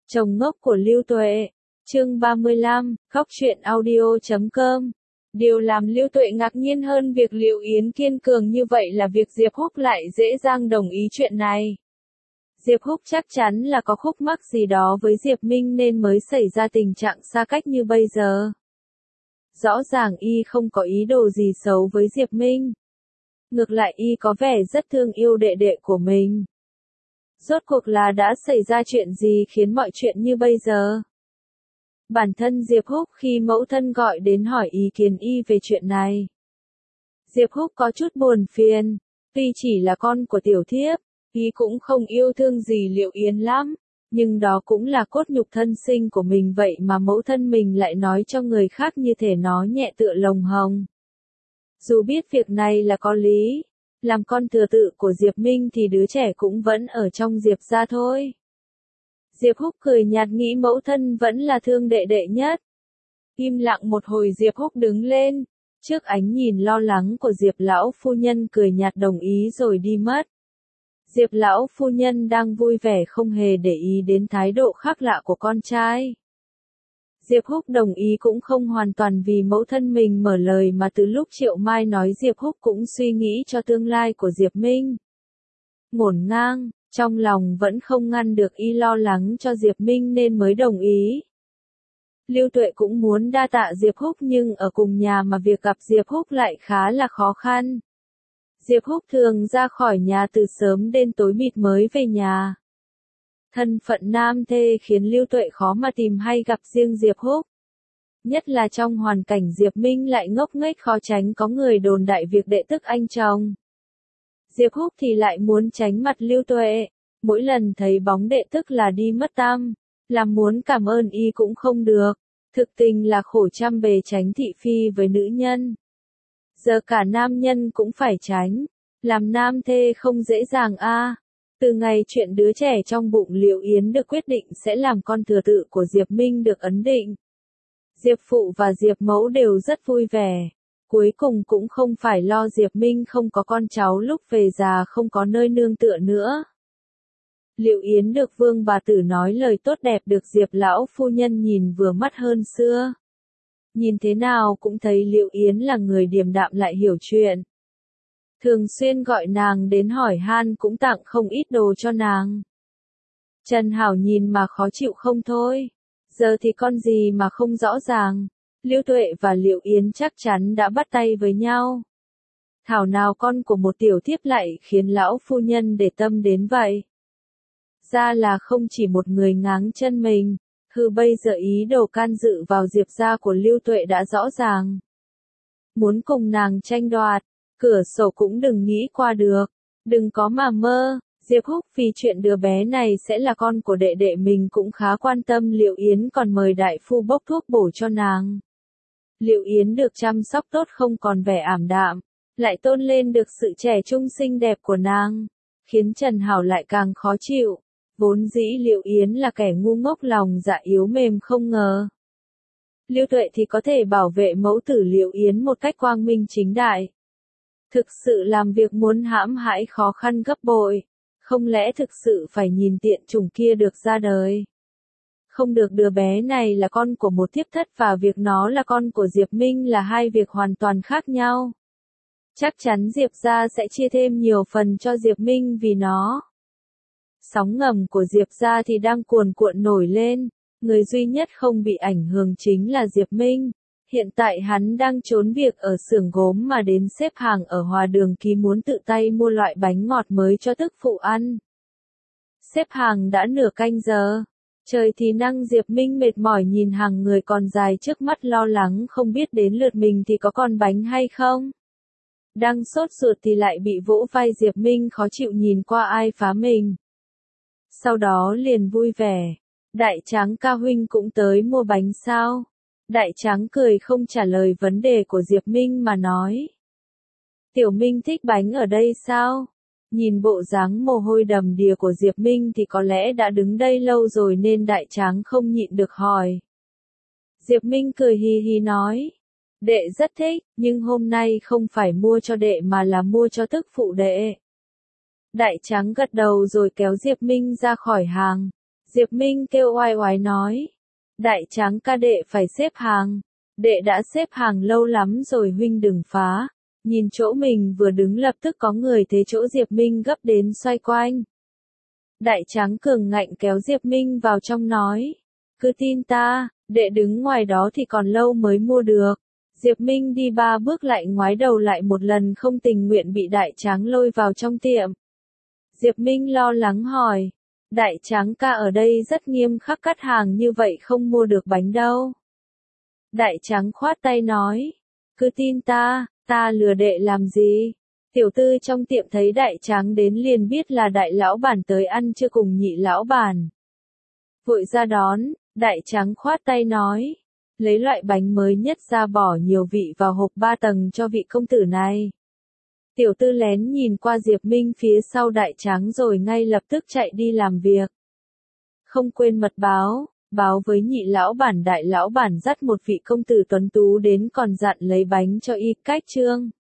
Chồng ngốc của Lưu Tuệ. Chương 35, khóc chuyện audio.com. Điều làm Lưu Tuệ ngạc nhiên hơn việc Liệu Yến kiên cường như vậy là việc Diệp Húc lại dễ dàng đồng ý chuyện này. Diệp Húc chắc chắn là có khúc mắc gì đó với Diệp Minh nên mới xảy ra tình trạng xa cách như bây giờ. Rõ ràng y không có ý đồ gì xấu với Diệp Minh. Ngược lại y có vẻ rất thương yêu đệ đệ của mình. Rốt cuộc là đã xảy ra chuyện gì khiến mọi chuyện như bây giờ? Bản thân Diệp Húc khi mẫu thân gọi đến hỏi ý kiến y về chuyện này. Diệp Húc có chút buồn phiền, tuy chỉ là con của tiểu thiếp, y cũng không yêu thương gì Liệu Yến lắm, nhưng đó cũng là cốt nhục thân sinh của mình vậy mà mẫu thân mình lại nói cho người khác như thể nó nhẹ tựa lồng hồng. Dù biết việc này là có lý, làm con thừa tự của Diệp Minh thì đứa trẻ cũng vẫn ở trong Diệp gia thôi. Diệp Húc cười nhạt nghĩ mẫu thân vẫn là thương đệ đệ nhất. Im lặng một hồi Diệp Húc đứng lên, trước ánh nhìn lo lắng của Diệp lão phu nhân cười nhạt đồng ý rồi đi mất. Diệp lão phu nhân đang vui vẻ không hề để ý đến thái độ khác lạ của con trai. Diệp Húc đồng ý cũng không hoàn toàn vì mẫu thân mình mở lời mà từ lúc Triệu Mai nói Diệp Húc cũng suy nghĩ cho tương lai của Diệp Minh. Ngổn ngang, trong lòng vẫn không ngăn được y lo lắng cho Diệp Minh nên mới đồng ý. Lưu Tuệ cũng muốn đa tạ Diệp Húc nhưng ở cùng nhà mà việc gặp Diệp Húc lại khá là khó khăn. Diệp Húc thường ra khỏi nhà từ sớm đến tối mịt mới về nhà. Thân phận nam thê khiến Lưu Tuệ khó mà tìm hay gặp riêng Diệp Húc. Nhất là trong hoàn cảnh Diệp Minh lại ngốc nghếch khó tránh có người đồn đại việc đệ tức anh chồng. Diệp Húc thì lại muốn tránh mặt Lưu Tuệ, mỗi lần thấy bóng đệ tức là đi mất tăm, làm muốn cảm ơn y cũng không được, thực tình là khổ trăm bề tránh thị phi với nữ nhân. Giờ cả nam nhân cũng phải tránh, làm nam thê không dễ dàng a. Từ ngày chuyện đứa trẻ trong bụng Liệu Yến được quyết định sẽ làm con thừa tự của Diệp Minh được ấn định. Diệp Phụ và Diệp Mẫu đều rất vui vẻ. Cuối cùng cũng không phải lo Diệp Minh không có con cháu lúc về già không có nơi nương tựa nữa. Liệu Yến được Vương bà tử nói lời tốt đẹp được Diệp lão phu nhân nhìn vừa mắt hơn xưa. Nhìn thế nào cũng thấy Liệu Yến là người điềm đạm lại hiểu chuyện. Thường xuyên gọi nàng đến hỏi han cũng tặng không ít đồ cho nàng. Trần Hảo nhìn mà khó chịu không thôi. Giờ thì con gì mà không rõ ràng. Lưu Tuệ và Liệu Yến chắc chắn đã bắt tay với nhau. Thảo nào con của một tiểu thiếp lại khiến lão phu nhân để tâm đến vậy. Ra là không chỉ một người ngáng chân mình, bây giờ ý đồ can dự vào Diệp gia của Lưu Tuệ đã rõ ràng. Muốn cùng nàng tranh đoạt, cửa sổ cũng đừng nghĩ qua được, đừng có mà mơ. Diệp Húc vì chuyện đứa bé này sẽ là con của đệ đệ mình cũng khá quan tâm Liệu Yến còn mời đại phu bốc thuốc bổ cho nàng. Liệu Yến được chăm sóc tốt không còn vẻ ảm đạm, lại tôn lên được sự trẻ trung xinh đẹp của nàng, khiến Trần Hảo lại càng khó chịu. Vốn dĩ Liệu Yến là kẻ ngu ngốc lòng dạ yếu mềm không ngờ. Lưu Tuệ thì có thể bảo vệ mẫu tử Liệu Yến một cách quang minh chính đại. Thực sự làm việc muốn hãm hại khó khăn gấp bội, không lẽ thực sự phải nhìn tiện chủng kia được ra đời. Không được, đứa bé này là con của một thiếp thất và việc nó là con của Diệp Minh là hai việc hoàn toàn khác nhau. Chắc chắn Diệp gia sẽ chia thêm nhiều phần cho Diệp Minh vì nó. Sóng ngầm của Diệp gia thì đang cuồn cuộn nổi lên, người duy nhất không bị ảnh hưởng chính là Diệp Minh. Hiện tại hắn đang trốn việc ở xưởng gốm mà đến xếp hàng ở Hòa Đường Ký muốn tự tay mua loại bánh ngọt mới cho tức phụ ăn. Xếp hàng đã nửa canh giờ. Trời thì nắng Diệp Minh mệt mỏi nhìn hàng người còn dài trước mắt lo lắng không biết đến lượt mình thì có còn bánh hay không. Đang sốt ruột thì lại bị vỗ vai Diệp Minh khó chịu nhìn qua ai phá mình. Sau đó liền vui vẻ. Đại Tráng ca huynh cũng tới mua bánh sao? Đại Tráng cười không trả lời vấn đề của Diệp Minh mà nói. Tiểu Minh thích bánh ở đây sao? Nhìn bộ dáng mồ hôi đầm đìa của Diệp Minh thì có lẽ đã đứng đây lâu rồi nên Đại Tráng không nhịn được hỏi. Diệp Minh cười hì hì nói. Đệ rất thích, nhưng hôm nay không phải mua cho đệ mà là mua cho tức phụ đệ. Đại Tráng gật đầu rồi kéo Diệp Minh ra khỏi hàng. Diệp Minh kêu oai oái nói. Đại tráng ca đệ phải xếp hàng. Đệ đã xếp hàng lâu lắm rồi huynh đừng phá. Nhìn chỗ mình vừa đứng lập tức có người thế chỗ Diệp Minh gấp đến xoay quanh. Đại tráng cường ngạnh kéo Diệp Minh vào trong nói. Cứ tin ta, đệ đứng ngoài đó thì còn lâu mới mua được. Diệp Minh đi 3 bước lại ngoái đầu lại một lần không tình nguyện bị đại tráng lôi vào trong tiệm. Diệp Minh lo lắng hỏi. Đại tráng ca ở đây rất nghiêm khắc cắt hàng như vậy không mua được bánh đâu. Đại tráng khoát tay nói. Cứ tin ta, ta lừa đệ làm gì? Tiểu tư trong tiệm thấy đại tráng đến liền biết là đại lão bản tới ăn chưa cùng nhị lão bản. Vội ra đón, đại tráng khoát tay nói. Lấy loại bánh mới nhất ra bỏ nhiều vị vào hộp 3 tầng cho vị công tử này. Tiểu tư lén nhìn qua Diệp Minh phía sau đại tráng rồi ngay lập tức chạy đi làm việc. Không quên mật báo với nhị lão bản đại lão bản dắt một vị công tử tuấn tú đến còn dặn lấy bánh cho y cách trương.